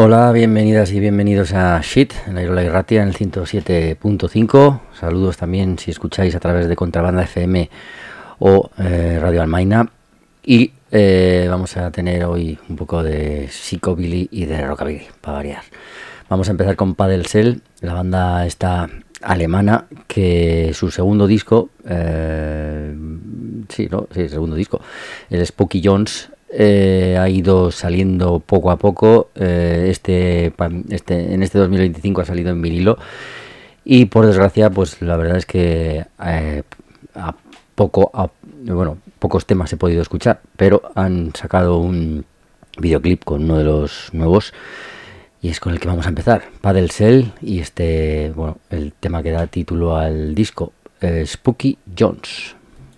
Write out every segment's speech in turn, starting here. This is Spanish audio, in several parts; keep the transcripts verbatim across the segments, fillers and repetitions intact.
Hola, bienvenidas y bienvenidos a Shit, en la Irola y Ratia en el ciento siete punto cinco. Saludos también si escucháis a través de Contrabanda F M o eh, Radio Almaina. Y eh, vamos a tener hoy un poco de psychobilly y de rockabilly, para variar. Vamos a empezar con Paddle Cell, la banda esta alemana que su segundo disco, eh, sí, no, sí, segundo disco, el Spooky Jones, Eh, ha ido saliendo poco a poco. eh, este, este en este dos mil veinticinco ha salido en vinilo y por desgracia pues la verdad es que eh, a poco a, bueno pocos temas he podido escuchar, pero han sacado un videoclip con uno de los nuevos y es con el que vamos a empezar, Paddle Cell, y este, bueno, el tema que da título al disco, eh, Spooky Jones.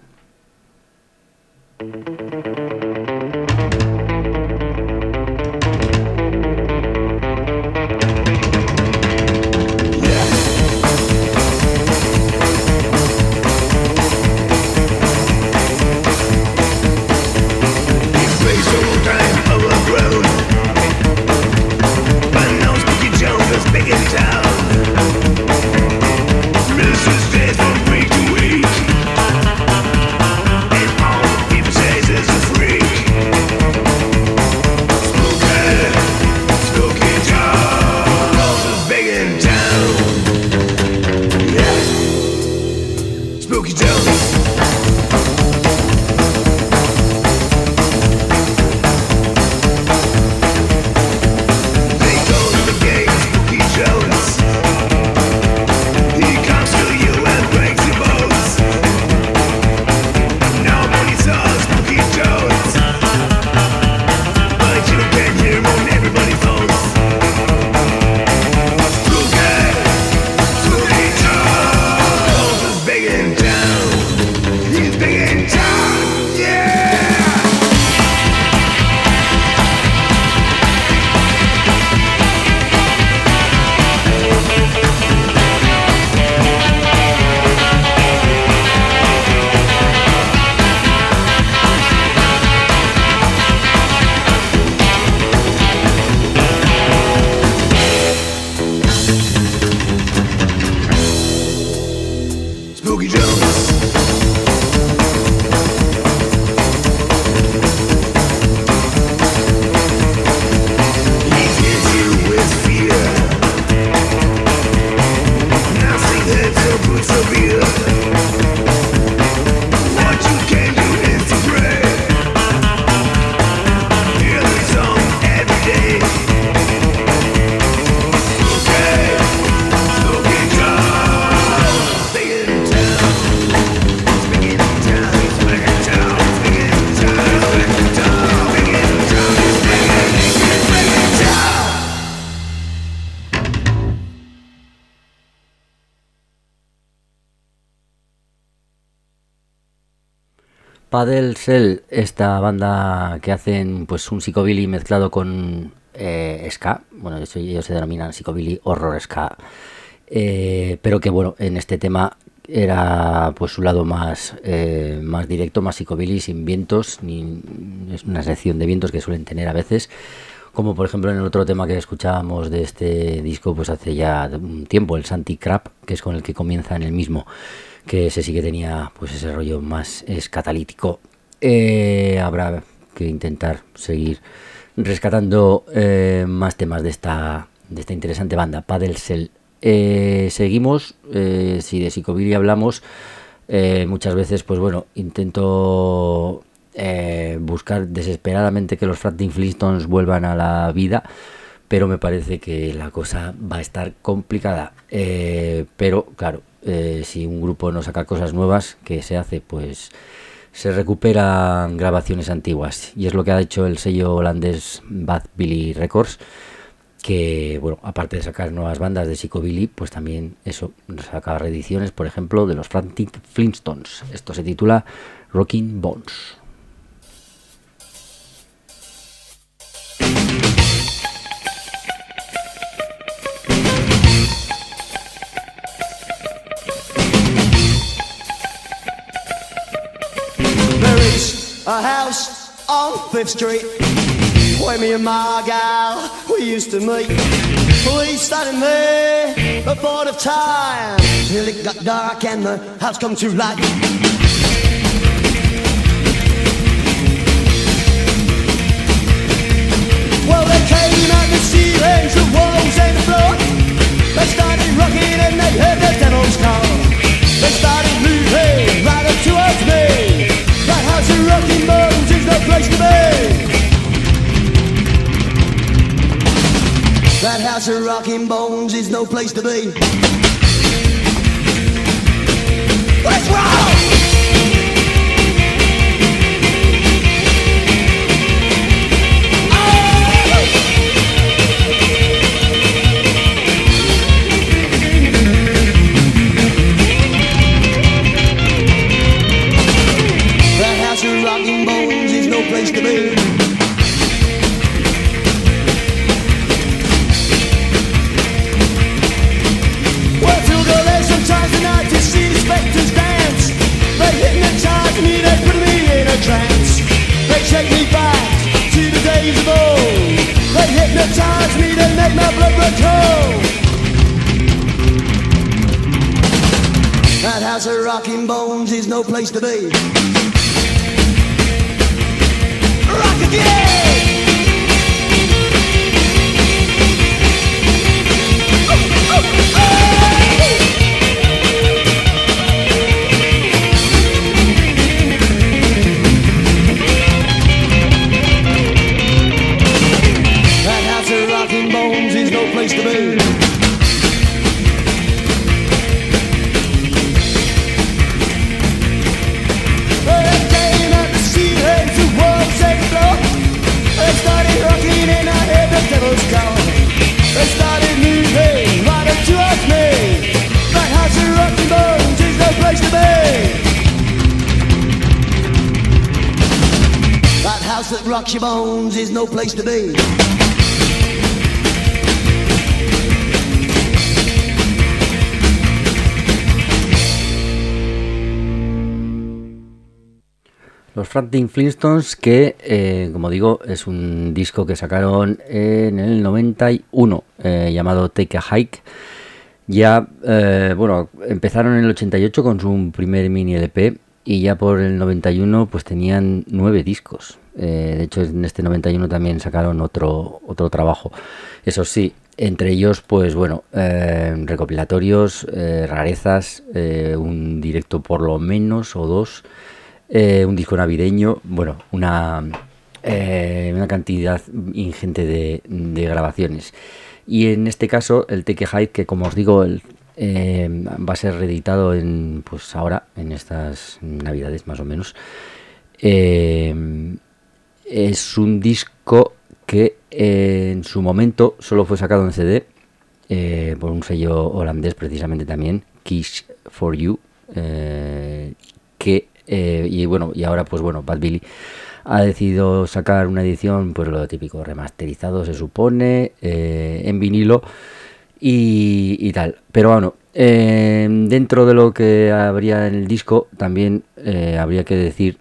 Paddle Cell, esta banda que hacen pues un psychobilly mezclado con eh, ska, bueno, de hecho ellos se denominan psychobilly horror ska, eh, pero que bueno, en este tema era pues su lado más eh, más directo, más psychobilly, sin vientos, ni es una sección de vientos que suelen tener a veces, como por ejemplo en el otro tema que escuchábamos de este disco pues hace ya un tiempo, el Santi Crap, que es con el que comienza en el mismo, que ese sí que tenía pues ese rollo más escatalítico. Eh, habrá que intentar seguir rescatando eh, más temas de esta de esta interesante banda, Paddle Cell. Eh, seguimos, eh, si de psychobilly hablamos, eh, muchas veces pues bueno, intento eh, buscar desesperadamente que los Franklin Flintstones vuelvan a la vida, pero me parece que la cosa va a estar complicada. Eh, pero claro, Eh, si un grupo no saca cosas nuevas, ¿qué se hace? Pues se recuperan grabaciones antiguas, y es lo que ha hecho el sello holandés Bad Billy Records, que bueno, aparte de sacar nuevas bandas de psychobilly, pues también eso, saca reediciones, por ejemplo, de los Frantic Flintstones. Esto se titula Rockin' Bones. A house on Fifth Street When me and my gal, we used to meet. We started there before the time, till it got dark and the house come to light. Well, they came out the ceilings, the walls and the floor. They started rocking and they heard the devil's call. They started moving right up towards me. That house of rocking bones is no place to be. That house of rocking bones is no place to be. Let's roll! Rocking bones is no place to be. Well, to go there sometimes tonight to see the spectres dance. They hypnotize me, they put me in a trance. They take me back to the days of old. They hypnotize me, they make my blood run cold. That house of rocking bones is no place to be. Rock again! Oh, oh, oh. That house of rocking bones is no place to be. They started rocking and I heard the devil's call. They started moving right up towards me. That house of rocking bones is no place to be. That house that rocks your bones is no place to be. Los Frantic Flintstones, que eh, como digo es un disco que sacaron en el noventa y uno, eh, llamado Take a Hike. Ya, eh, bueno, empezaron en el ochenta y ocho con su primer mini L P y ya por el noventa y uno pues tenían nueve discos. Eh, de hecho en este noventa y uno también sacaron otro, otro trabajo. Eso sí, entre ellos pues bueno, eh, recopilatorios, eh, rarezas, eh, un directo por lo menos o dos. Eh, un disco navideño, bueno, una, eh, una cantidad ingente de, de grabaciones. Y en este caso, el Take a Hike, que como os digo, el, eh, va a ser reeditado en, pues ahora, en estas navidades más o menos. Eh, es un disco que eh, en su momento solo fue sacado en C D, eh, por un sello holandés precisamente también, Kiss for You, eh, que Eh, y bueno, y ahora pues bueno, Bad Billy ha decidido sacar una edición, pues lo típico, remasterizado se supone, eh, en vinilo y, y tal. Pero bueno, eh, dentro de lo que habría en el disco también eh, habría que decir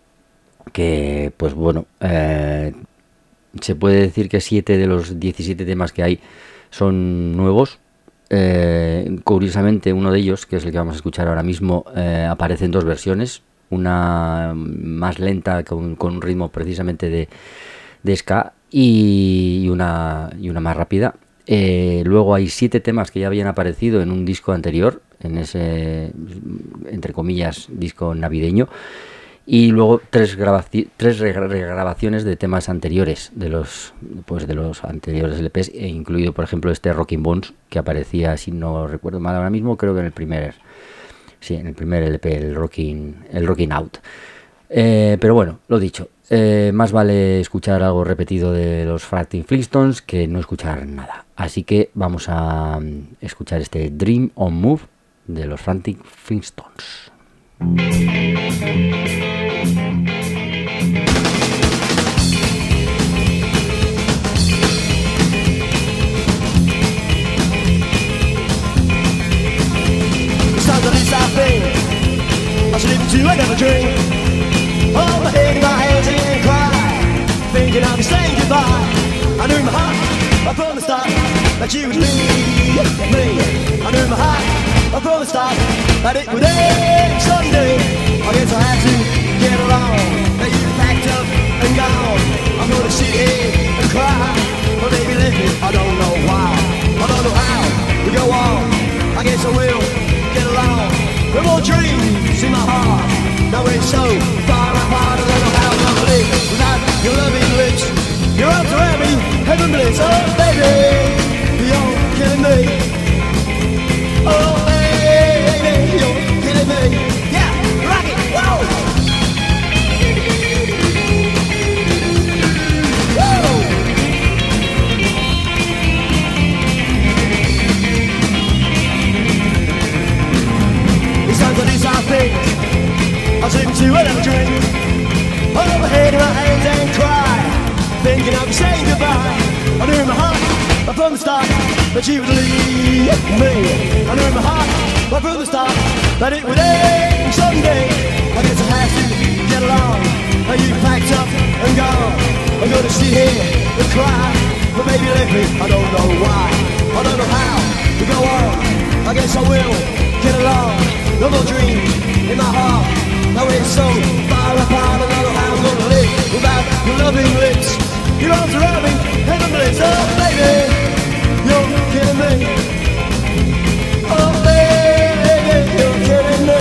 que pues bueno, eh, se puede decir que siete de los diecisiete temas que hay son nuevos. Eh, curiosamente uno de ellos, que es el que vamos a escuchar ahora mismo, eh, aparece en dos versiones. Una más lenta con, con un ritmo precisamente de, de ska y una, y una más rápida. Eh, luego hay siete temas que ya habían aparecido en un disco anterior, en ese, entre comillas, disco navideño. Y luego tres, grabaci- tres regrabaciones de temas anteriores, de los pues de los anteriores L Pes, e incluido por ejemplo este Rocking Bones, que aparecía, si no recuerdo mal ahora mismo, creo que en el primer... Sí, en el primer L P, el Rocking, el Rocking Out. Eh, pero bueno, lo dicho, eh, más vale escuchar algo repetido de los Frantic Flintstones que no escuchar nada. Así que vamos a um, escuchar este Dream on Move de los Frantic Flintstones. I sleep to another dream. Hold my head in my hands and cry. Think thinking I'll be saying goodbye. I knew in my heart, right from the start, that you would leave me. I knew in my heart, right from the start, that it would end someday. I guess I had to get along, that you packed up and gone. I'm gonna sit here and cry, but baby left me, I don't know why. I don't know how we go on, I guess I will get along. With more dreams in my heart, now we're so far apart. I don't know how I'm gonna live without your loving lips. Your arms around me, heaven bliss. Oh baby, you're killing me. Oh baby, you're killing me. Yeah, rock it, whoa! Whoa! These times like these I think I'll slip into another drink, hold my head in my hands and cry, thinking I'll be saying goodbye. I knew in my heart, right from the start, that you would leave me. I knew in my heart, right from the start, that it would end someday. I guess I have to get along, and you packed up and gone. I'm gonna sit here and cry, but baby left me, I don't know why. I don't know how to go on, I guess I will get along. No more dreams in my heart, now it's so far apart. I don't know how I'm gonna live without your loving lips. Your arms around me, heaven bliss. Oh baby, you're killing me. Oh baby, you're killing me.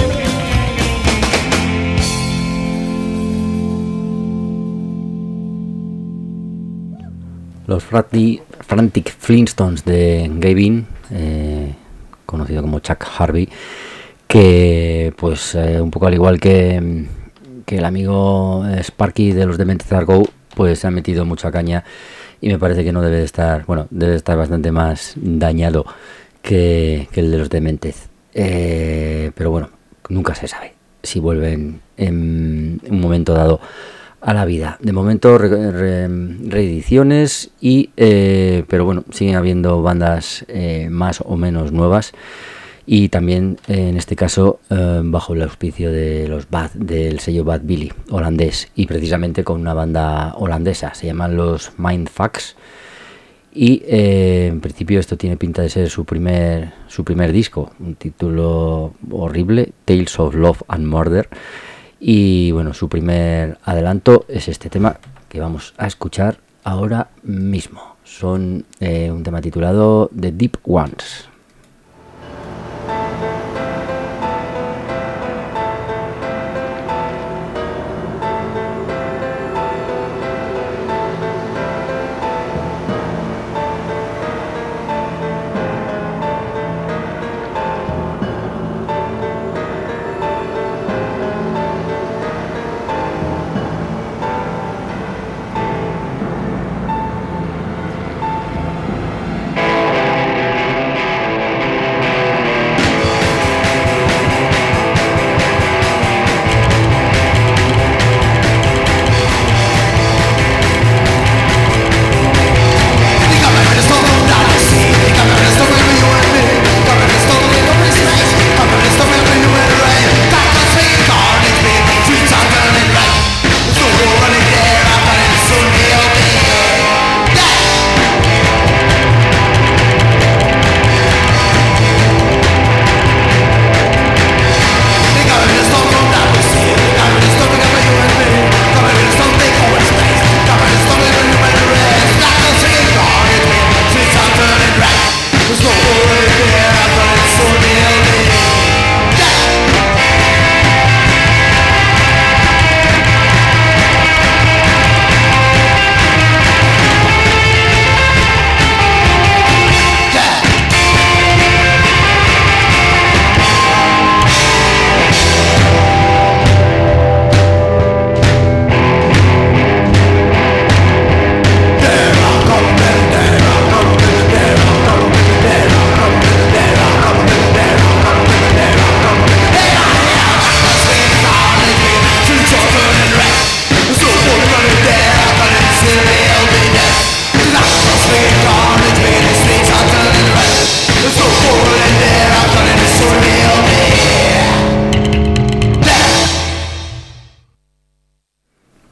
Los Frantic, Frantic Flintstones de Gavin, eh, conocido como Chuck Harvey, que pues eh, un poco al igual que, que el amigo Sparky de los Demented Are pues se ha metido mucha caña y me parece que no debe de estar, bueno, debe de estar bastante más dañado que, que el de los Demented, eh, pero bueno, nunca se sabe si vuelven en un momento dado a la vida. De momento re, re, reediciones y eh, pero bueno, siguen habiendo bandas eh, más o menos nuevas. Y también eh, en este caso eh, bajo el auspicio de los Bad, del sello Bad Billy holandés, y precisamente con una banda holandesa, se llaman los Mindfucks, y eh, en principio esto tiene pinta de ser su primer su primer disco, un título horrible, Tales of Love and Murder, y bueno, su primer adelanto es este tema que vamos a escuchar ahora mismo. Son eh, un tema titulado The Deep Ones.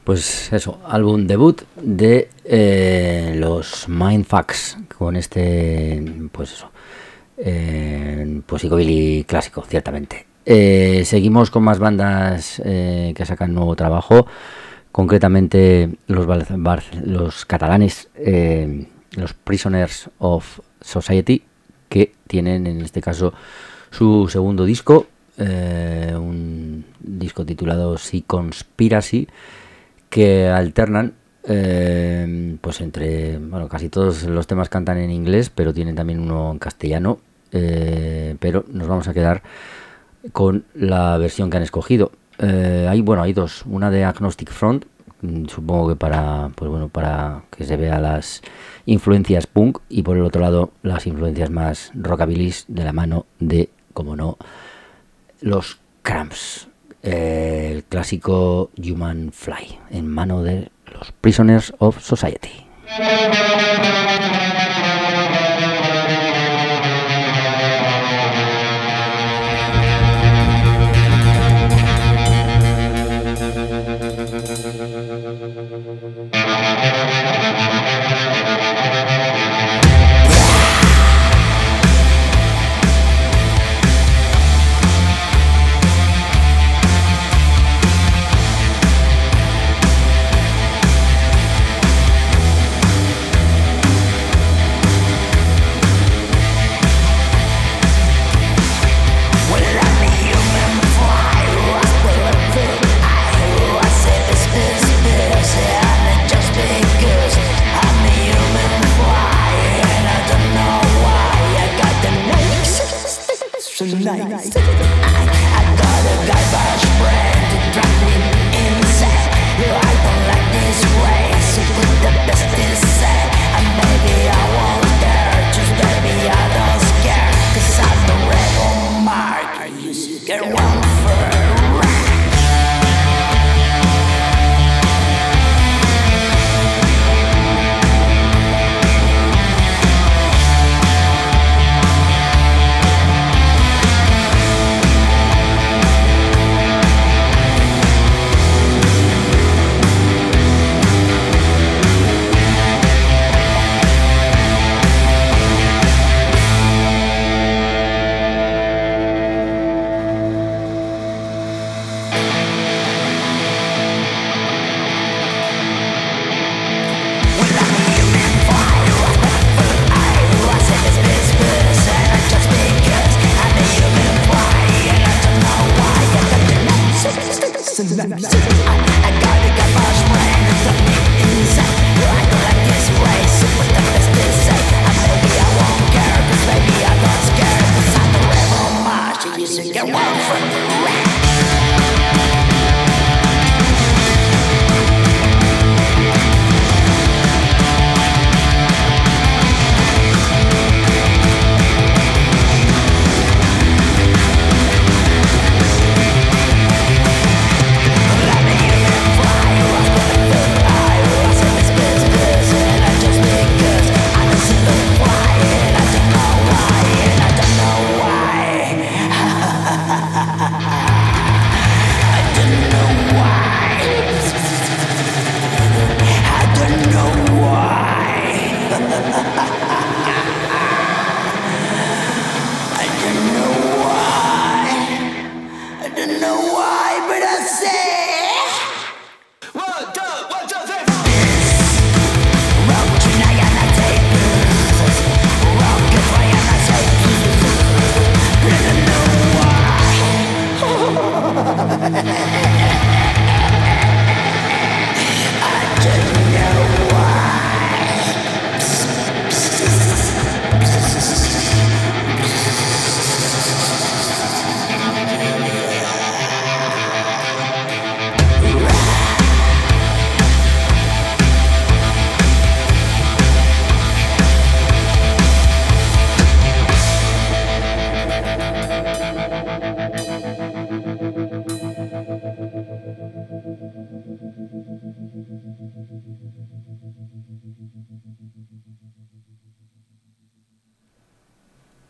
Pues eso, álbum debut de eh, los Mindfucks, con este, pues eso, eh, pues psicobilly clásico, ciertamente. Eh, seguimos con más bandas eh, que sacan nuevo trabajo, concretamente los, bar- bar- los catalanes, eh, los Prisoners of Society, que tienen en este caso su segundo disco, eh, un disco titulado Seaconspiracy, que alternan eh, pues entre, bueno, casi todos los temas cantan en inglés, pero tienen también uno en castellano, eh, pero nos vamos a quedar con la versión que han escogido. Eh, hay, bueno, hay dos, una de Agnostic Front, mm, supongo que para, pues bueno, para que se vea las influencias punk, y por el otro lado las influencias más rockabilis de la mano de, como no, los Cramps. Eh, el clásico Human Fly, en mano de los Prisoners of Society.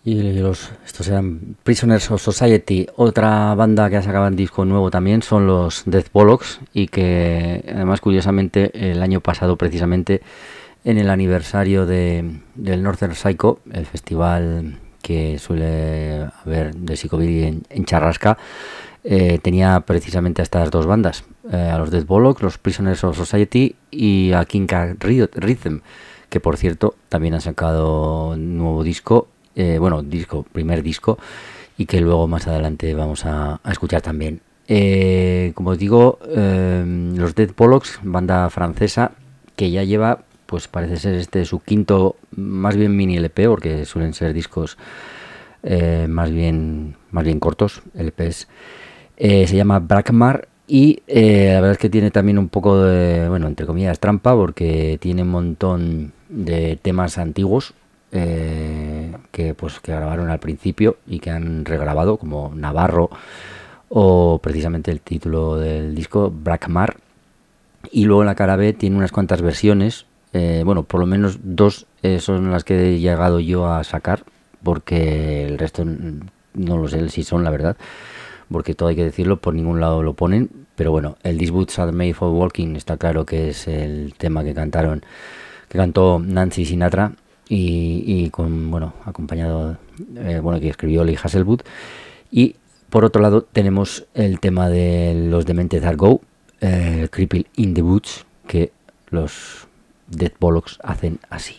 Y los, estos eran Prisoners of Society. Otra banda que ha sacado un disco nuevo también son los Death Bollocks, y que además curiosamente el año pasado, precisamente en el aniversario de, del Northern Psycho, el festival que suele haber de Psychobilly en, en Charrasca, eh, tenía precisamente a estas dos bandas, eh, a los Death Bollocks, los Prisoners of Society y a King Cat Rhythm, que por cierto también han sacado un nuevo disco. Eh, bueno, disco, primer disco, y que luego más adelante vamos a, a escuchar también. Eh, como os digo, eh, los Death Bollocks, banda francesa que ya lleva, pues parece ser este su quinto, más bien mini L P, porque suelen ser discos eh, más bien más bien cortos, L Ps. Eh, se llama Brakmar, y eh, la verdad es que tiene también un poco de, bueno, entre comillas, trampa, porque tiene un montón de temas antiguos, Eh, que pues que grabaron al principio y que han regrabado, como Navarro o precisamente el título del disco, Brakmar. Y luego en la cara B tiene unas cuantas versiones, eh, bueno, por lo menos dos eh, son las que he llegado yo a sacar, porque el resto no lo sé si son, la verdad, porque todo hay que decirlo, por ningún lado lo ponen. Pero bueno, el These Boots Are Made for Walking está claro que es el tema que cantaron, que cantó Nancy Sinatra, y, y con, bueno, acompañado, eh, bueno, que escribió Lee Hasselwood. Y por otro lado tenemos el tema de los Demented Are Go, eh, Cripple in the Woods, que los Death Bollocks hacen así.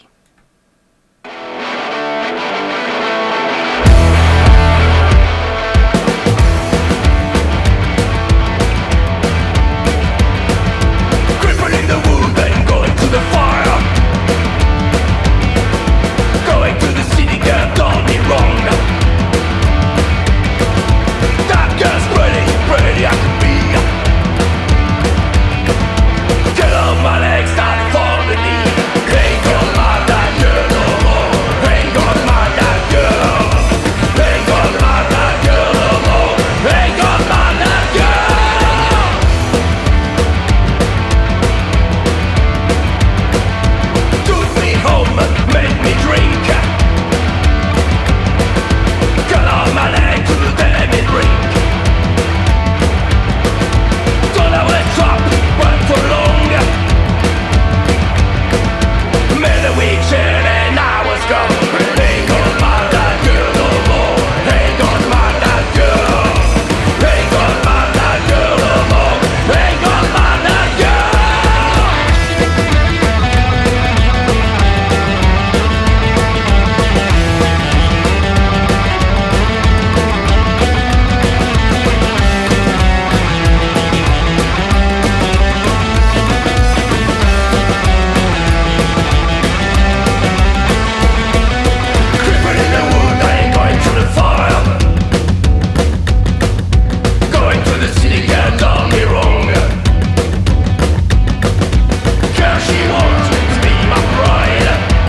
Cripple in the wood, then going to the fire. Going to the city, girl, don't be wrong. That girl's pretty, pretty I can be. Get on my legs, starting for the knee. Ain't gonna mind that girl no more. Ain't gonna mind that girl. Ain't gonna mind that girl no more. Ain't gonna mind that girl. Took me home, made me drink. Got on my leg to the damn drink. Thought I was trapped, but for long. Made a week shit and I was gone. Ain't gonna mind that girl no more. Ain't gonna mind that girl. Ain't gonna mind that girl no more. Ain't gonna mind that girl. Creeping in the wood, I ain't going to the fire. Going to the city, girl, don't be wrong. Girl, she wants me to be my bride.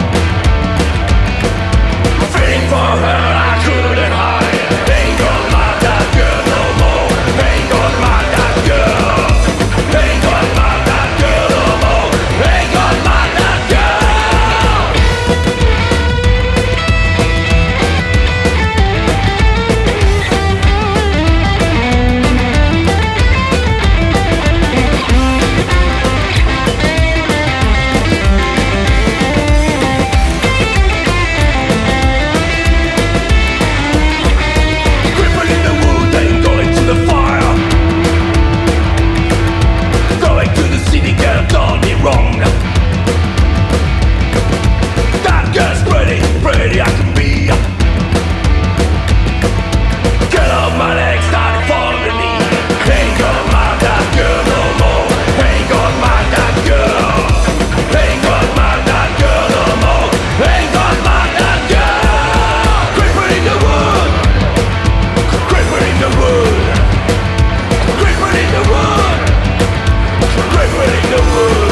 Feeling for her, I couldn't hide. Ain't gonna mind that girl no more. Ain't gonna mind that girl. Ain't gonna mind that girl no more. Ain't gonna mind that girl. Cripple in the wood, then going to the fire. Going to the city, girl, don't be wrong. That girl's pretty, pretty I can be. Get on my legs, starting for the knee. Ain't gonna mind that girl no more. Ain't gonna mind that girl. Ain't gonna mind that girl no more. Ain't gonna mind that girl. Creeper in the wood. Creeper in the wood. Creeper in the wood. Creeper in the wood.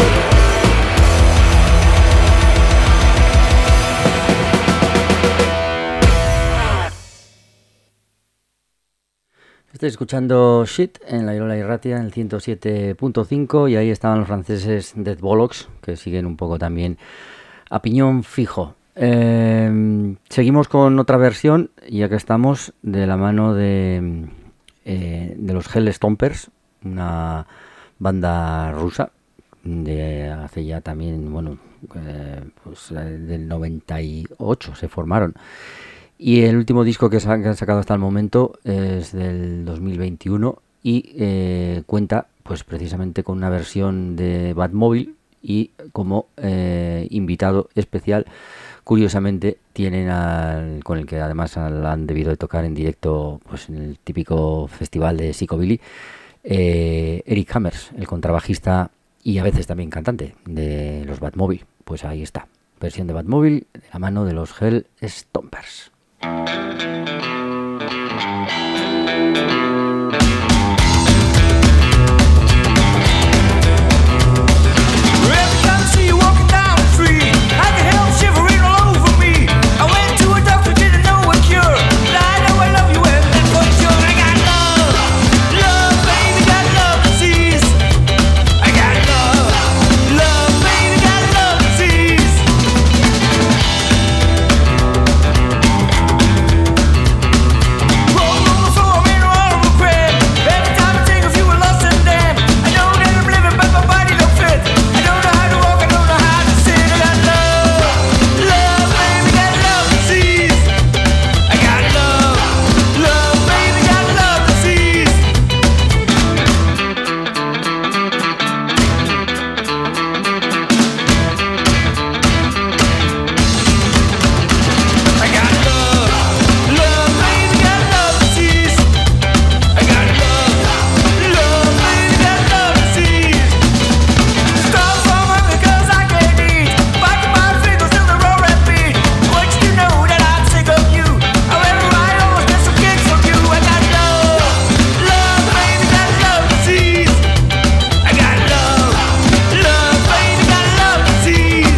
Estoy escuchando Shit en la Irola Irratia en el ciento siete punto cinco, y ahí estaban los franceses Death Bollocks, que siguen un poco también a piñón fijo. Eh, seguimos con otra versión, ya que estamos de la mano de, eh, de los Hell Stompers, una banda rusa de hace ya también, bueno, eh, pues del noventa y ocho se formaron. Y el último disco que, sa- que han sacado hasta el momento es del dos mil veintiuno y eh, cuenta pues precisamente con una versión de Batmobile y como eh, invitado especial, curiosamente, tienen al, con el que además al- han debido de tocar en directo pues en el típico festival de Psychobilly, eh, Eric Hammers, el contrabajista y a veces también cantante de los Batmobile. Pues ahí está, versión de Batmobile de la mano de los Hell Stompers. Every time I see you walking down the street, I can help shivering all over me. I went to a doctor, didn't know a cure, but I know I love you and that's for sure. I got love, love, baby, got love disease. I got love, love, baby, got love disease. Roll on the floor, I'm in a horrible crib. Every time I think of you, I'm lost and damned. I know that I'm living, but my body don't fit. I don't know how to walk, I don't know how to sit. I got love, love, baby, got love disease. I got love, love, baby, got love disease. I got love, love, baby, got love disease. I got love, love, baby, got love disease. Stop for a moment 'cause I can't eat. Biting my fingers till the roaring beat. I want you to know that I'm sick of you. However, I always get some kicks from you. I got love, love, baby, got love disease. I got love, love, baby, got love disease.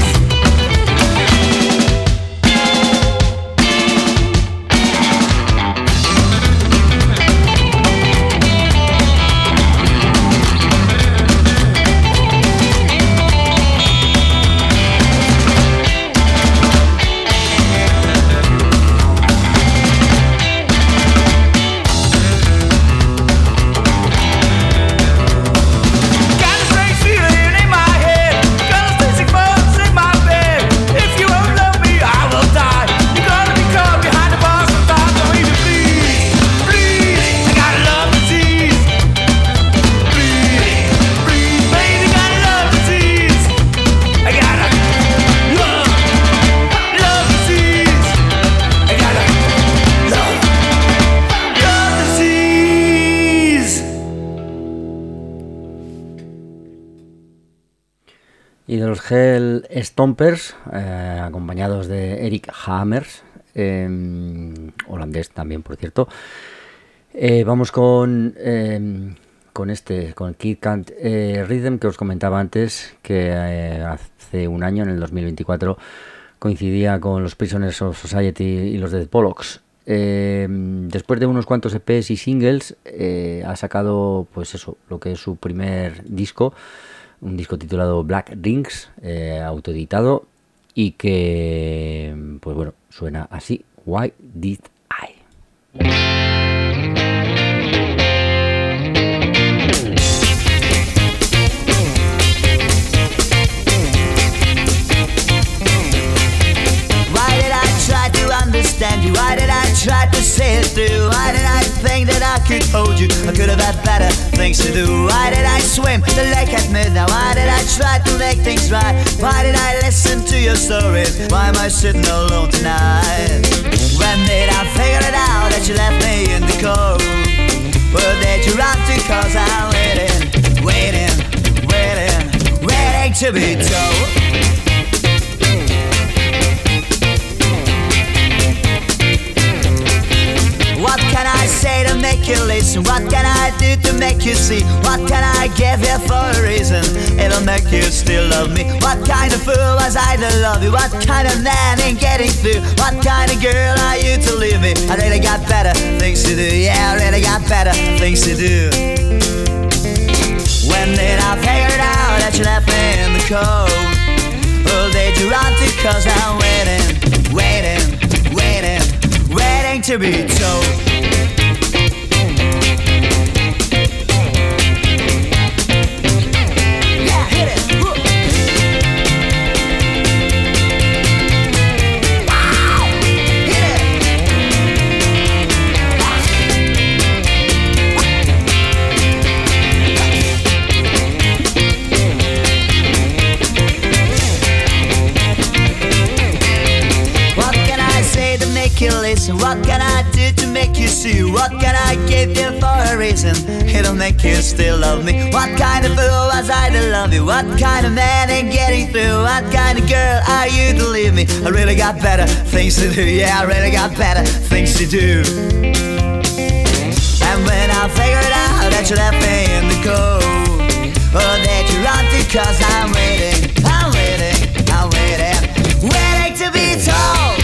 Got a strange feeling in my head. Got a physic bugs in my bed. If you won't love me, I will die. You're gonna be caught behind the bar sometimes. I need you, please, please. I got a love disease. Please, please, baby, got a love disease. I got a love, love disease. I got a love, love disease. Y de los Hell Stompers, eh, acompañados de Eric Hammers, eh, holandés también, por cierto. Eh, vamos con, eh, con este, con Kid Can't eh, Rhythm, que os comentaba antes, que eh, hace un año, en el dos mil veinticuatro, coincidía con los Prisoners of Society y los Dead Bollocks. Eh, después de unos cuantos E Pes y singles, eh, ha sacado, pues eso, lo que es su primer disco, un disco titulado Black Rings, eh, autoeditado, y que, pues bueno, suena así: Why Did I? Why did I try to understand you? Why did I try to say it through? Why did I think that I could hold you? I could have had better things to do. Why did I swim the lake at midnight? Why did I try to make things right? Why did I listen to your stories? Why am I sitting alone tonight? When did I figure it out that you left me in the cold? Well, did you run to? Cause I'm waiting, waiting, waiting, waiting to be told. What can I say to make you listen? What can I do to make you see? What can I give you for a reason? It'll make you still love me. What kind of fool was I to love you? What kind of man ain't getting through? What kind of girl are you to leave me? I really got better things to do. Yeah, I really got better things to do. When did I figure it out that you left me in the cold? Well, did you run to? Cause I'm waiting, waiting, waiting, waiting to be told. Yeah, hit it. Woo. Wow, hit it. What can I say to make you listen? What can I do to make you see? What can I give you for a reason? It'll make you still love me. What kind of fool was I to love you? What kind of man ain't getting through? What kind of girl are you to leave me? I really got better things to do. Yeah, I really got better things to do. And when I figured out that you left me in the cold, oh, that you run to, cause I'm waiting, I'm waiting, I'm waiting, waiting to be told.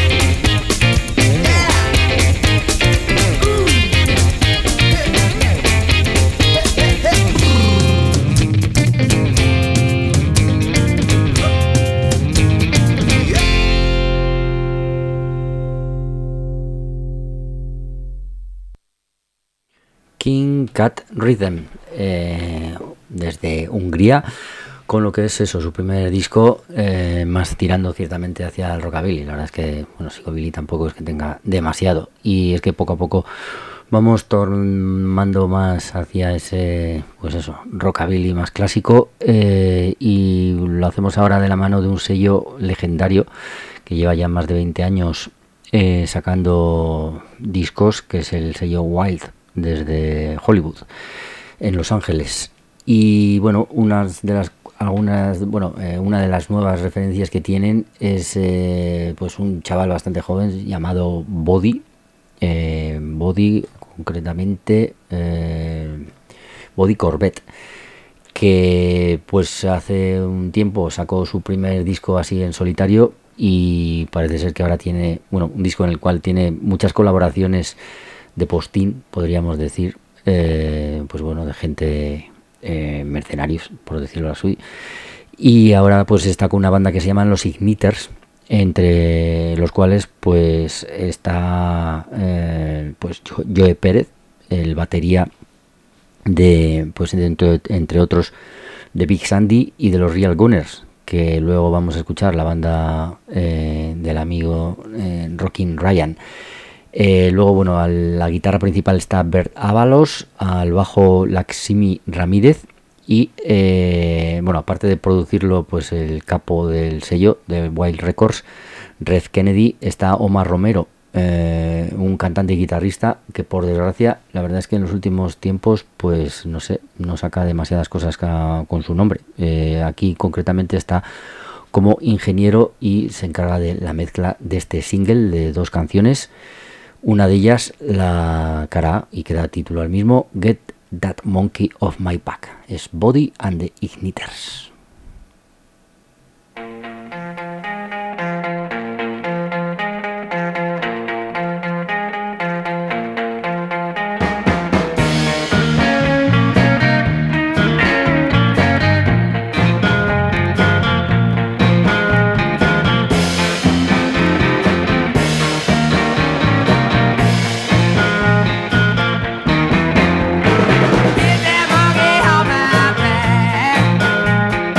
King Cat Rhythm, eh, desde Hungría, con lo que es eso, su primer disco, eh, más tirando ciertamente hacia el rockabilly. La verdad es que, bueno, psicobilly tampoco es que tenga demasiado, y es que poco a poco vamos tomando más hacia ese, pues eso, rockabilly más clásico, eh, y lo hacemos ahora de la mano de un sello legendario que lleva ya más de veinte años eh, sacando discos, que es el sello Wild, desde Hollywood, en Los Ángeles. Y bueno, unas de las algunas bueno eh, una de las nuevas referencias que tienen es eh, pues un chaval bastante joven llamado Body, eh, Body concretamente eh, Body Corbett, que pues hace un tiempo sacó su primer disco así en solitario, y parece ser que ahora tiene, bueno, un disco en el cual tiene muchas colaboraciones de postín, podríamos decir, eh, pues bueno, de gente, eh, mercenarios, por decirlo así. Y ahora pues está con una banda que se llaman los Igniters, entre los cuales pues está eh, pues Joe Pérez, el batería de, pues entre, entre otros, de Big Sandy y de los Real Gunners, que luego vamos a escuchar, la banda eh, del amigo eh, Rockin' Ryan. Eh, luego, bueno, a la guitarra principal está Bert Ábalos, al bajo Laxmi Ramírez, y eh, bueno, aparte de producirlo, pues el capo del sello de Wild Records, Red Kennedy, está Omar Romero, eh, un cantante y guitarrista que, por desgracia, la verdad es que en los últimos tiempos, pues no sé, no saca demasiadas cosas ca- con su nombre. Eh, aquí concretamente está como ingeniero y se encarga de la mezcla de este single de dos canciones. Una de ellas, la cara A, y que da título al mismo, Get That Monkey Off My Back. Es Body and the Igniters. Get that monkey off my back.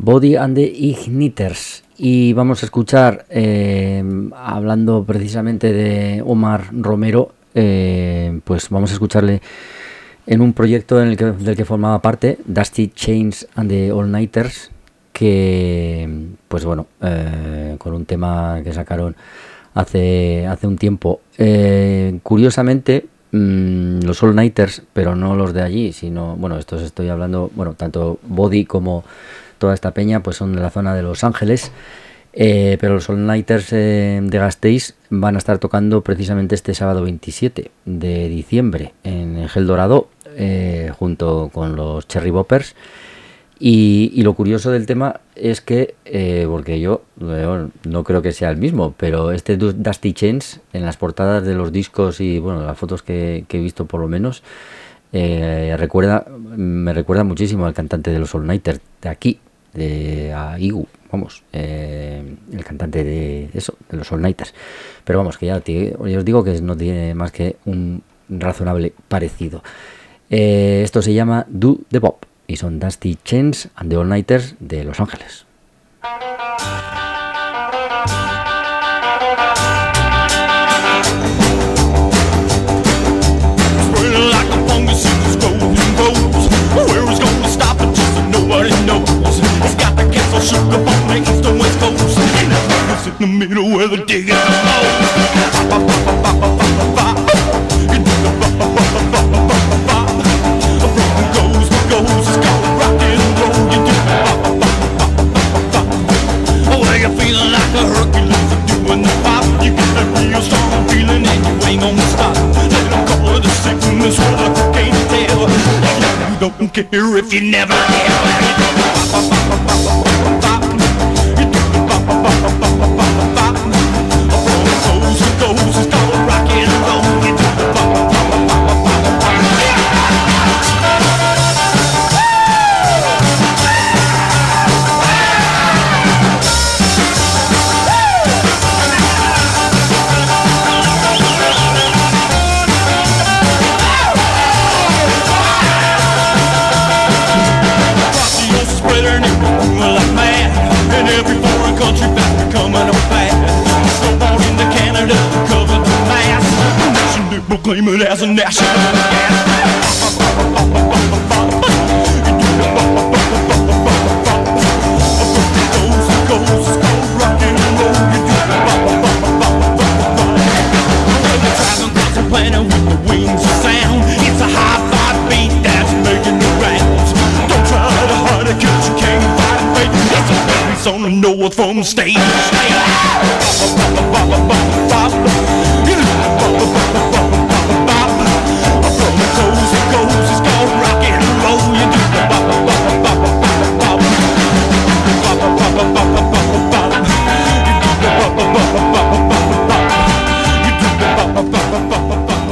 Body and the Igniters. Y vamos a escuchar, eh, hablando precisamente de Omar Romero, eh, pues vamos a escucharle en un proyecto en el que, del que formaba parte, Dusty Chains and the All Nighters, que, pues bueno, eh, con un tema que sacaron hace, hace un tiempo. Eh, curiosamente, mmm, los All Nighters, pero no los de allí, sino, bueno, estos estoy hablando, bueno, tanto Body como toda esta peña, pues son de la zona de Los Ángeles, eh, pero los All Nighters eh, de Gasteiz van a estar tocando precisamente este sábado veintisiete de diciembre en el Gel Dorado, eh, junto con los Cherry Boppers. Y, y lo curioso del tema es que, eh, porque yo eh, no creo que sea el mismo, pero este Dusty Chains en las portadas de los discos y bueno, las fotos que, que he visto por lo menos, eh, recuerda, me recuerda muchísimo al cantante de los All Nighters de aquí, de a Igu, vamos, eh, el cantante de eso, de los All Nighters. Pero vamos, que ya, tío, yo os digo que no tiene más que un razonable parecido. Eh, esto se llama Do the Bop. Y son Dusty Chains and the All Nighters de Los Ángeles. Feeling like a Hercules doing the pop. You got a real strong feeling and you ain't gonna stop. Let them call it a sickness, what I can't tell. You don't care if you never have. You do the pop, pop, pop, pop, pop, pop, pop. From coast to coast, it's called rock and roll. You do the pop, pop, pop, pop, pop, pop, pop. Country back becoming a fad. Snowball into Canada, covered the mass. Nation to proclaim it as a national gas. Goes, goes, goes, rock and roll. You do the when the dragon cross the planet with the wings of sound, it's a high-five beat that's making the rounds. Don't try to hide it 'cause you can't fight it, baby. It's a baby's on the north from stage. From the coast to coast, it's called rock and roll. You do the bop, bop, bop, bop, bop, bop, bop. Bop, bop, bop, bop, bop, bop, bop, bop. You do the bop, bop, bop, bop, bop, bop, bop. You do the bop, bop, bop, bop, bop, bop, bop.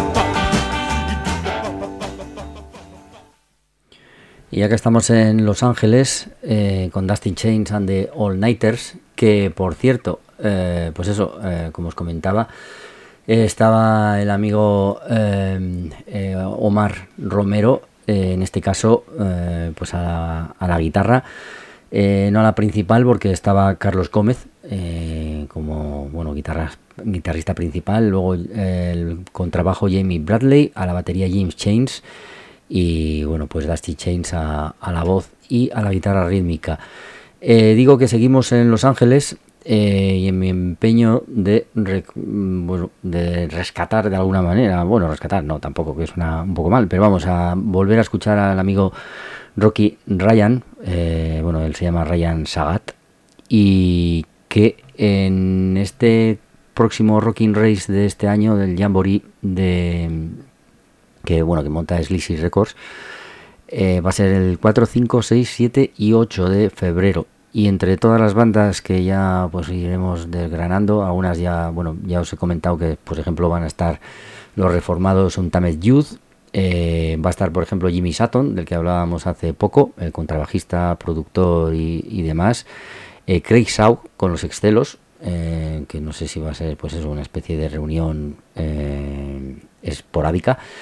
Y ya que estamos en Los Ángeles, eh, con Dusty Chains and the All Nighters, que por cierto, eh, pues eso, eh, como os comentaba, eh, estaba el amigo eh, eh, Omar Romero, eh, en este caso, eh, pues a la, a la guitarra, eh, no a la principal porque estaba Carlos Gómez, eh, como bueno guitarra, guitarrista principal, luego eh, el contrabajo Jamie Bradley, a la batería James Chains, y bueno, pues Dusty Chains a, a la voz y a la guitarra rítmica. Eh, digo que seguimos en Los Ángeles, eh, y en mi empeño de, rec, bueno, de rescatar de alguna manera, bueno, rescatar no, tampoco, que suena un poco mal, pero vamos a volver a escuchar al amigo Rocky Ryan, eh, bueno, él se llama Ryan Sagat, y que en este próximo Rocking Race de este año, del Jamboree de... que bueno que monta Sleazy Records, eh, va a ser el cuatro, cinco, seis, siete y ocho de febrero, y entre todas las bandas que ya pues iremos desgranando, algunas ya, bueno, ya os he comentado que por ejemplo van a estar los reformados Untamed Youth, eh, va a estar por ejemplo Jimmy Sutton, del que hablábamos hace poco, el contrabajista, productor y, y demás, eh, Craig Shaw con los Excelos, eh, que no sé si va a ser pues eso, una especie de reunión eh, esporádica.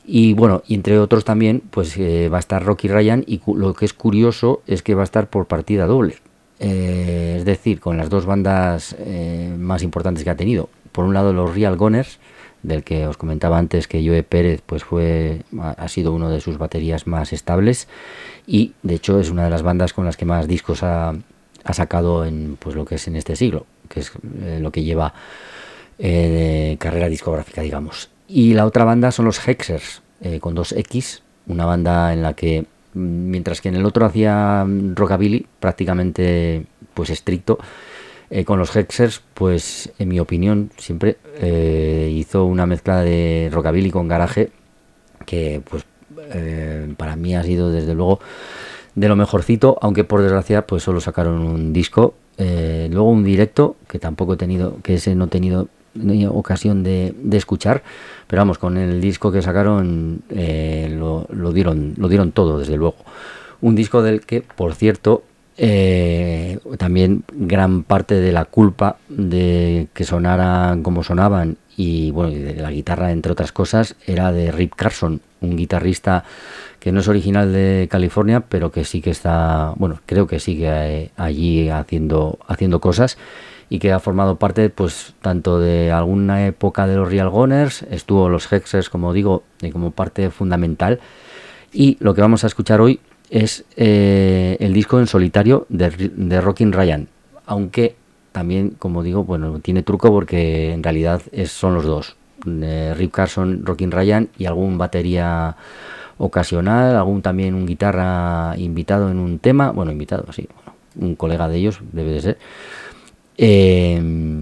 Y bueno, y entre otros también, pues eh, va a estar Rocky Ryan, y cu- lo que es curioso es que va a estar por partida doble. Eh, es decir, con las dos bandas eh, más importantes que ha tenido. Por un lado, los Real Gunners, del que os comentaba antes que Joe Pérez pues fue ha, ha sido uno de sus baterías más estables, y de hecho es una de las bandas con las que más discos ha, ha sacado en pues lo que es en este siglo, que es eh, lo que lleva eh, de carrera discográfica, digamos. Y la otra banda son los Hexers, eh, con dos X, una banda en la que, mientras que en el otro hacía rockabilly prácticamente pues estricto, eh, con los Hexers, pues en mi opinión siempre eh, hizo una mezcla de rockabilly con garaje que pues eh, para mí ha sido desde luego de lo mejorcito, aunque por desgracia pues solo sacaron un disco, eh, luego un directo que tampoco he tenido, que ese no he tenido ocasión de, de escuchar, pero vamos, con el disco que sacaron eh, lo, lo dieron lo dieron todo, desde luego. Un disco del que, por cierto, eh, también gran parte de la culpa de que sonaran como sonaban, y bueno, y de la guitarra entre otras cosas, era de Rip Carson, un guitarrista que no es original de California, pero que sí que está, bueno, creo que sigue eh, allí haciendo haciendo cosas, y que ha formado parte pues tanto de alguna época de los Real Gunners, estuvo los Hexers, como digo, de como parte fundamental. Y lo que vamos a escuchar hoy es eh, el disco en solitario de, de Rocky Ryan, aunque también, como digo, bueno, tiene truco porque en realidad es, son los dos, eh, Rip Carson, Rocky Ryan, y algún batería ocasional, algún también un guitarra invitado en un tema, bueno, invitado, sí, bueno, un colega de ellos debe de ser. Eh,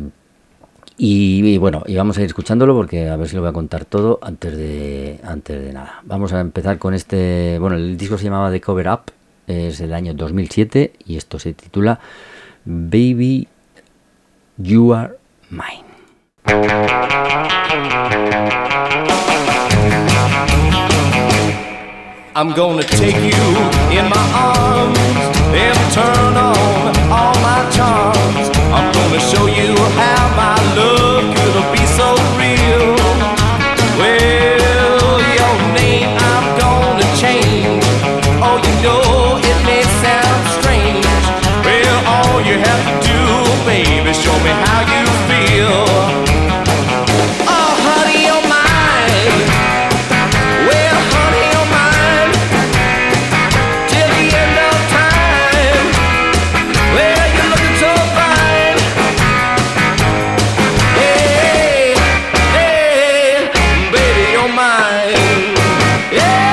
y, y bueno, y vamos a ir escuchándolo porque a ver si lo voy a contar todo antes de antes de nada. Vamos a empezar con este, bueno, el disco se llamaba The Cover Up, es del año dos mil siete, y esto se titula Baby You Are Mine. I'm gonna take you in my arms and turn on all my charms. I'm gonna show you how my love could be so real. Well, your name I'm gonna change. Oh, you know it may sound strange. Well, all you have to do, baby, show me how you feel. Oh, honey, you're mine. Well, honey, you're mine till the end of time. Well, you're looking so fine. Hey, hey, baby, you're mine. Yeah.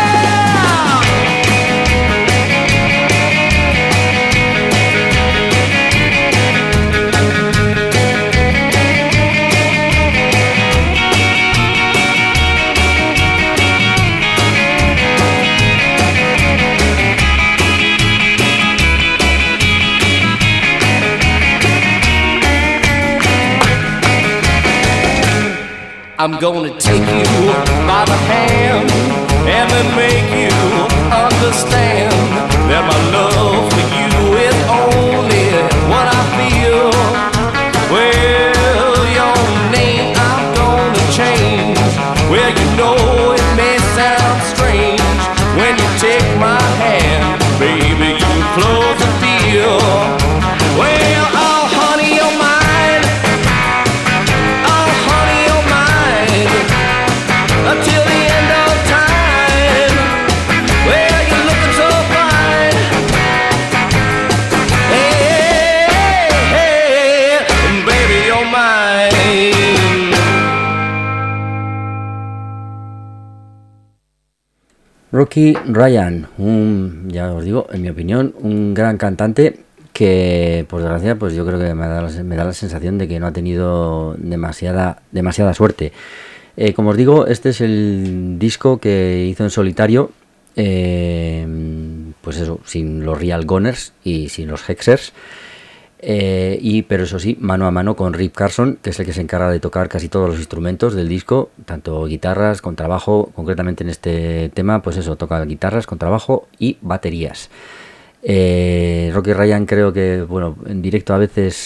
I'm gonna take you by the hand and then make you understand that my love for you is only what I feel. Well, your name I'm gonna change. Well, you know it may sound strange when you take my hand, baby, you close the deal. Well, oh honey, you're mine. Oh honey, you're mine until the end of time. Well, you're looking so fine. Hey, hey, hey, baby, you're mine. Rocky Ryan, un, ya os digo, en mi opinión, un gran cantante que, por desgracia, pues yo creo que me da la, me da la sensación de que no ha tenido demasiada, demasiada suerte. Eh, como os digo, este es el disco que hizo en solitario, eh, pues eso, sin los Real Gunners y sin los Hexers, eh, y, pero eso sí, mano a mano con Rip Carson, que es el que se encarga de tocar casi todos los instrumentos del disco, tanto guitarras, contrabajo, concretamente en este tema, pues eso, toca guitarras, contrabajo y baterías. Eh, Rocky Ryan creo que, bueno, en directo a veces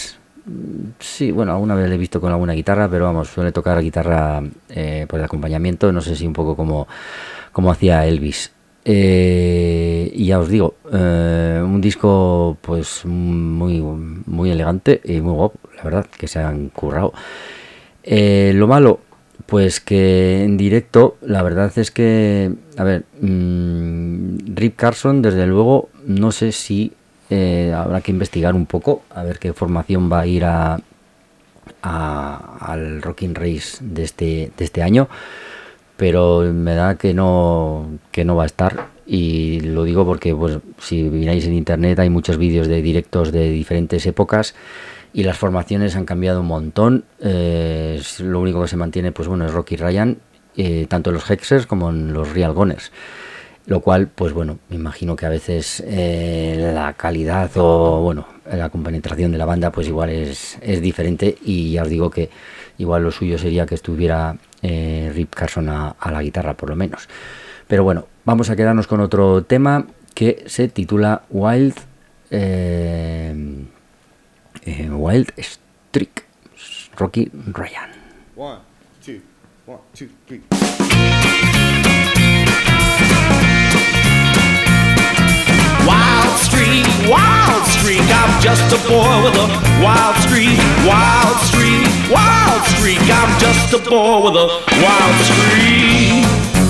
Sí, bueno, alguna vez le he visto con alguna guitarra, pero vamos, suele tocar guitarra eh, por el acompañamiento, no sé si un poco como, como hacía Elvis. Eh, y ya os digo, eh, un disco pues muy, muy elegante y muy guapo, la verdad, que se han currado. Eh, lo malo, pues que en directo, la verdad es que, a ver, mmm, Rip Carson, desde luego, no sé si eh, habrá que investigar un poco, a ver qué formación va a ir a, a al Rockin' Race de este, de este año, pero me da que no, que no va a estar. Y lo digo porque, pues, si miráis en internet hay muchos vídeos de directos de diferentes épocas y las formaciones han cambiado un montón. Eh, lo único que se mantiene, pues bueno, es Rocky Ryan, eh, tanto en los Hexers como en los Real Gunners. Lo cual, pues bueno, me imagino que a veces eh, la calidad o, bueno, la compenetración de la banda, pues igual es, es diferente. Y ya os digo que igual lo suyo sería que estuviera eh, Rip Carson a, a la guitarra, por lo menos. Pero bueno, vamos a quedarnos con otro tema que se titula Wild... Eh, Eh, Wild Streak, Rocky Ryan. One, two, one, two, three. Wild streak, wild streak, I'm just a boy with a wild streak, wild streak, wild streak, I'm just a boy with a wild streak.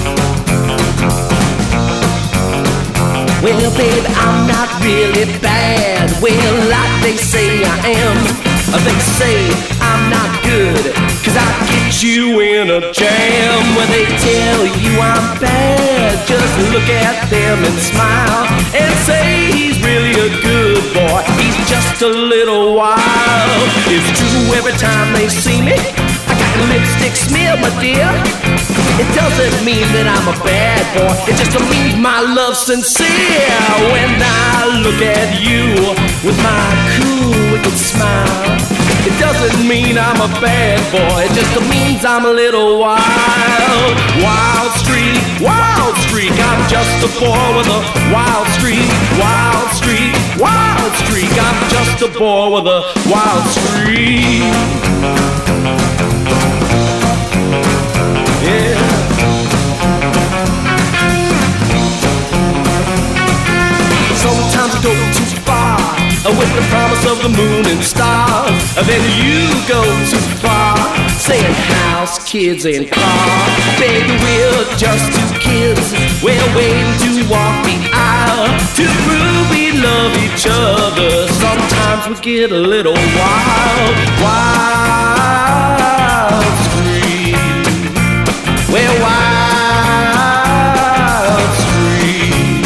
Well, baby, I'm not really bad. Well, like they say I am. They say I'm not good, cause I get you in a jam. When they tell you I'm bad, just look at them and smile and say he's really a good boy, he's just a little wild. It's true every time they see me, I got lipstick smear, my dear. It doesn't mean that I'm a bad boy, it just means my love's sincere. When I look at you with my cool wicked smile, it doesn't mean I'm a bad boy, it just means I'm a little wild. Wild streak, wild streak, I'm just a boy with a wild streak. Wild streak, wild streak, I'm just a boy with a wild streak. Yeah. Sometimes I go too far with the promise of the moon and stars. Then you go too far, saying house, kids, and car. Baby, we're just two kids, we're waiting to walk the aisle to prove we love each other. Sometimes we get a little wild, wild streak. We're wild streak.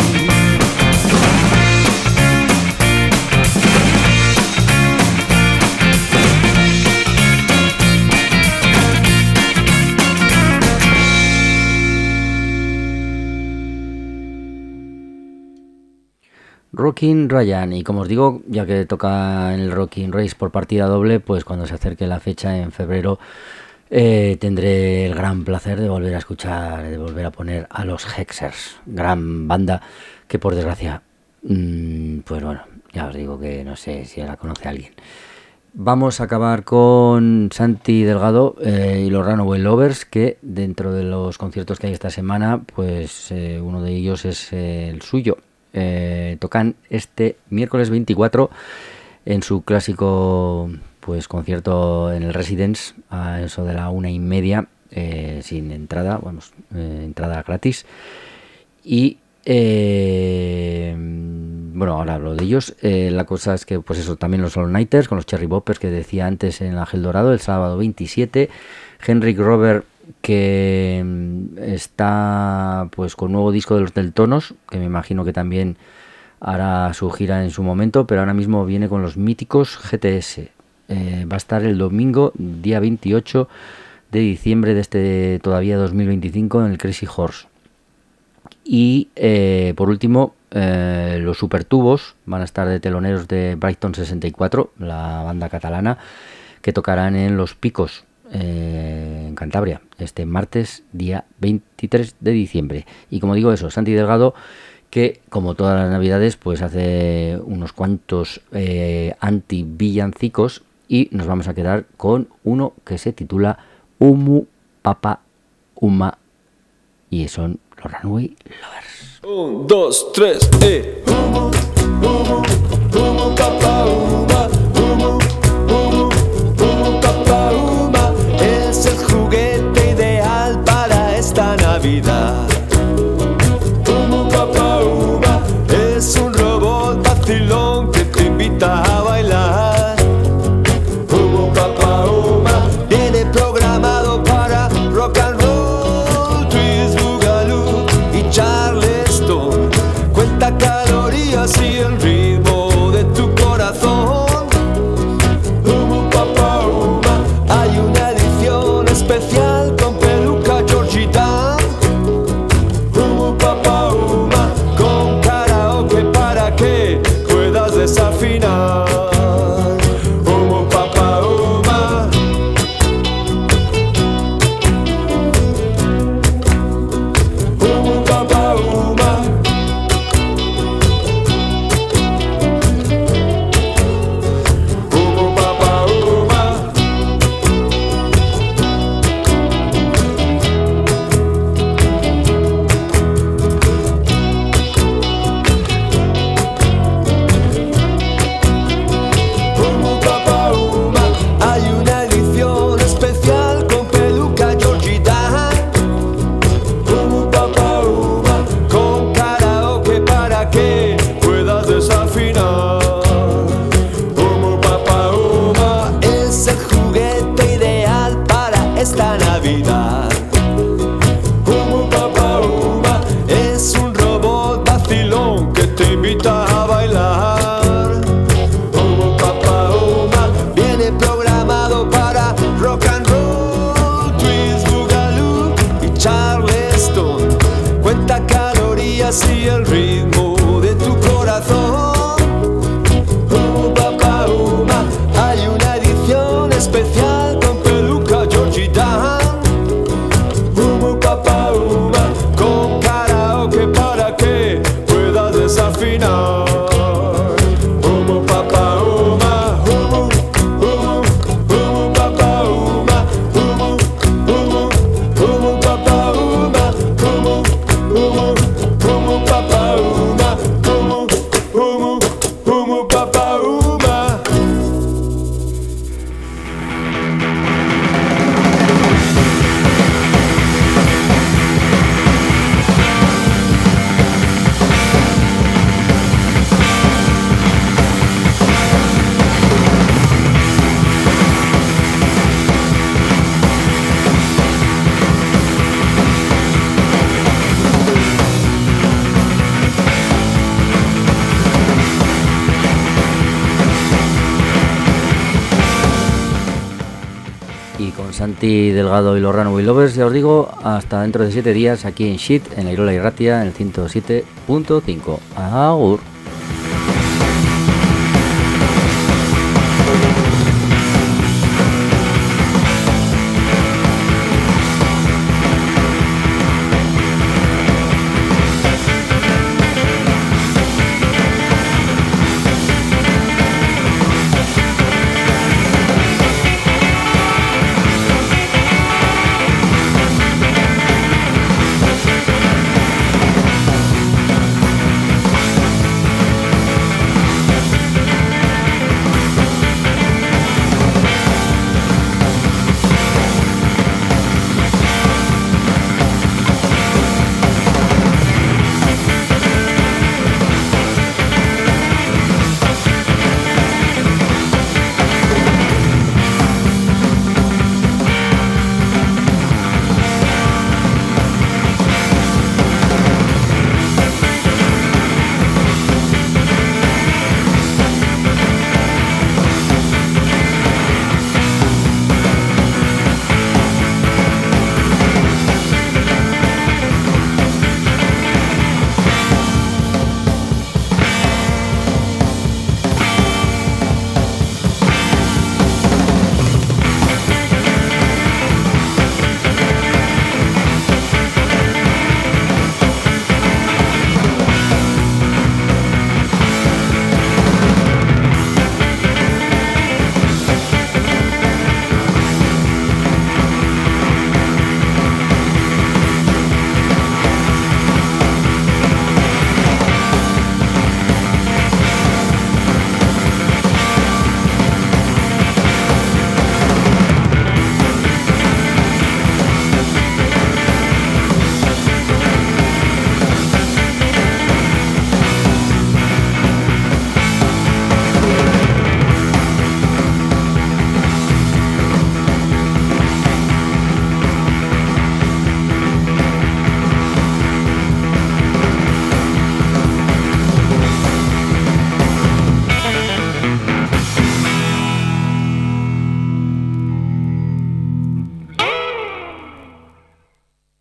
Rockin' Ryan, y como os digo, ya que toca en el Rockin' Race por partida doble, pues cuando se acerque la fecha en febrero eh, tendré el gran placer de volver a escuchar, de volver a poner a los Hexers, gran banda que por desgracia, mmm, pues bueno, ya os digo que no sé si la conoce alguien. Vamos a acabar con Santi Delgado eh, y los Runaway Lovers, que dentro de los conciertos que hay esta semana, pues eh, uno de ellos es eh, el suyo. Eh, tocan este miércoles veinticuatro en su clásico pues concierto en el Residence a eso de la una y media, eh, sin entrada, vamos, eh, entrada gratis. Y eh, bueno, ahora hablo de ellos. Eh, la cosa es que pues eso, también los All Nighters con los Cherry Boppers que decía antes en el Ángel Dorado el sábado veintisiete. Henrik Robert, que está pues con nuevo disco de los Deltonos, que me imagino que también hará su gira en su momento, pero ahora mismo viene con los míticos G T S. Eh, va a estar el domingo, día veintiocho de diciembre de este todavía dos mil veinticinco en el Crazy Horse. Y eh, por último, eh, los Supertubos van a estar de teloneros de Brighton sesenta y cuatro, la banda catalana, que tocarán en Los Picos, Eh, en Cantabria, este martes día veintitrés de diciembre. Y como digo eso, Santi Delgado, que como todas las navidades pues hace unos cuantos eh, anti-villancicos y nos vamos a quedar con uno que se titula Umu Papa Uma y son los Runaway Lovers. Un, dos, tres, eh. Umu, umu, umu, papa, uma, umu, umu, umu, papa, uma. Es el juguete ideal para esta Navidad. Umu, papa, uma. Es un robot vacilón que te invita a bailar. Umu, papa, uma. Viene programado para rock and roll, twist, boogaloo y Charleston. Cuenta calorías y el ritmo de tu corazón. Umu, papa, uma. Hay una edición especial con peluca Georgita. Umu, papa, uma. Con karaoke para que puedas desafinar. Umu, papa, uma. Umu, papa, uma. Umu, papa, uma. Umu, papa, uma. Hay una edición especial con peluca Georgita. Umu, papa, uma. Con karaoke para que puedas desafinar. Umu, papa, uma. Es el juguete ideal para esta Navidad. Umu, papa, uma. Es un robot vacilón que te invita a bailar. Umu, papa, uma. Viene programado para rock and roll, twist, boogaloo y Charleston. Cuenta calorías y el ritmo de tu corazón. Umu, papa, uma. Hay una edición especial con peluca Georgita. Umu, papa, uma. Con karaoke para que puedas desafinar. Umu, papa, uma. Umu, umu, umu, papa, uma. Umu, umu, umu, papa, uma. Umu, umu, umu, papa, uma. Umu, umu, umu, papa, uma. Y con Santi Delgado y los Runaway Lovers, ya os digo, hasta dentro de siete días aquí en Shit, en la Irola y Ratia, en el ciento siete punto cinco. Agur.